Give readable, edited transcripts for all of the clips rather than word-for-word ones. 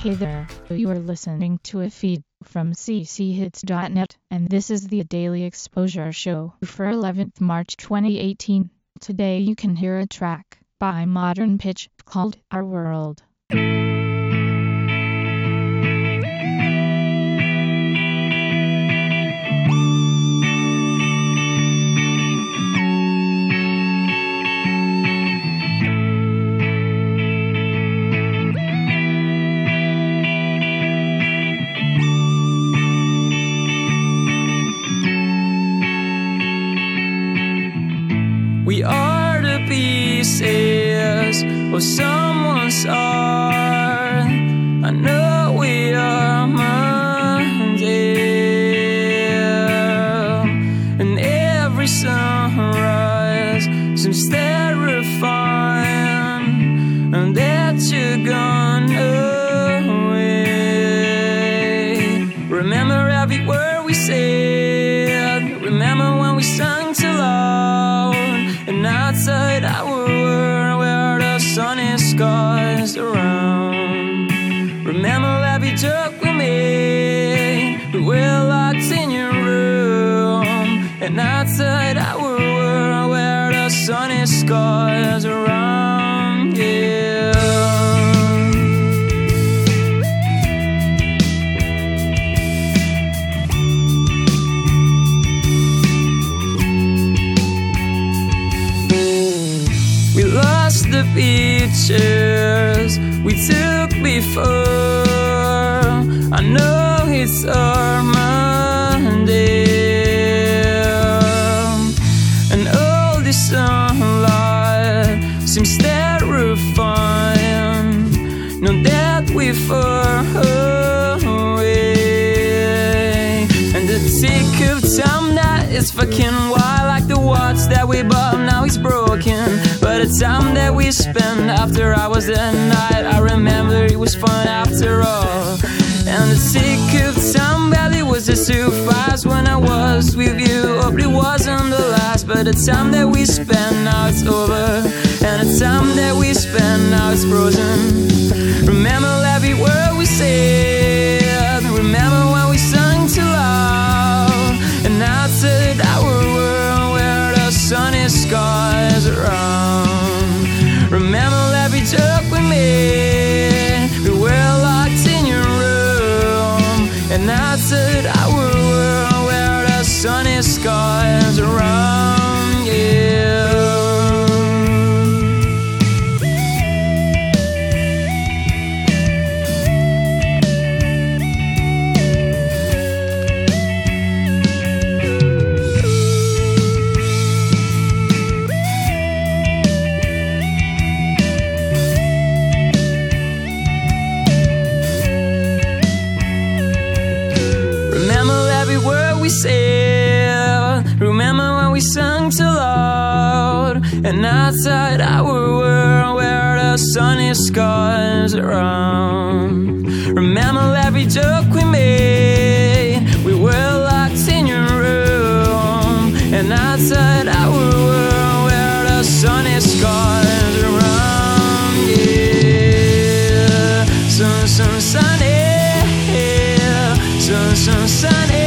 Hey there, you are listening to a feed from cchits.net, and this is the Daily Exposure Show for 11th March 2018. Today you can hear a track by Modern Pitch called Our World. We are the pieces of someone's art. I know we are Monday, and every sunrise seems terrifying, and that you're gone away. Remember every word we said. Remember when we sang too loud. And outside our world where the sunny skies around. Remember every joke we made. We were locked in your room. And outside our world where the sunny skies around. Yeah. We lost the pictures we took before. I know it's our Monday, and all this sunlight seems terrifying. Know that we're far away, and the tick of time that is fucking wild, like the watch that we bought now is broken. But the time that we spent after hours at night, I remember it was fun after all. And the tick of time barely was just too fast when I was with you. Hope it wasn't the last, but the time that we spent now it's over. And the time that we spent now it's frozen. Remember every word we said. Remember when we sang too loud. And outside our world where the sunny skies around. Remember every joke we made. We were locked in your room. And outside our world where the sunny skies around. Yeah. We said, remember when we sang too loud. And outside our world where the sunny skies around. Remember every joke we made. We were locked in your room. And outside our world where the sunny skies around. Yeah. Sun, sunny. Sun, sunny.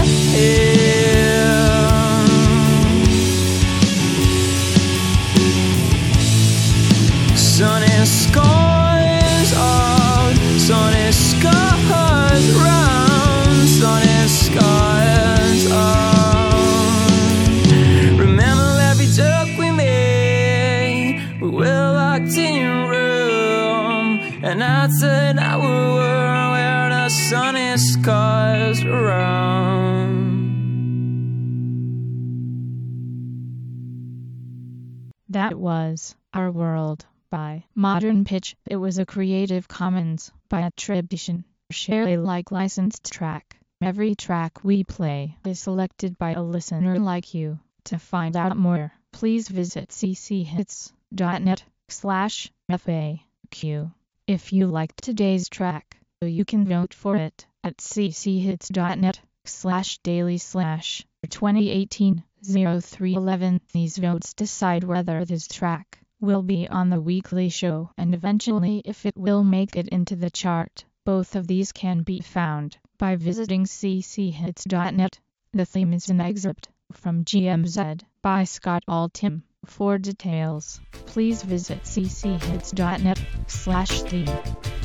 Sunny skies out, sunny skies round, sunny skies out. Remember every joke we made. We were locked in your room. And outside our world where the sunny skies around. That was Our World by Modern Pitch. It was a Creative Commons by attribution, share Alike licensed track. Every track we play is selected by a listener like you. To find out more, please visit cchits.net/FAQ. If you liked today's track, you can vote for it at cchits.net/daily/2018-0311. These votes decide whether this track will be on the weekly show and eventually if it will make it into the chart. Both of these can be found by visiting cchits.net. The theme is an excerpt from GMZ by Scott Altham. For details, please visit cchits.net/theme.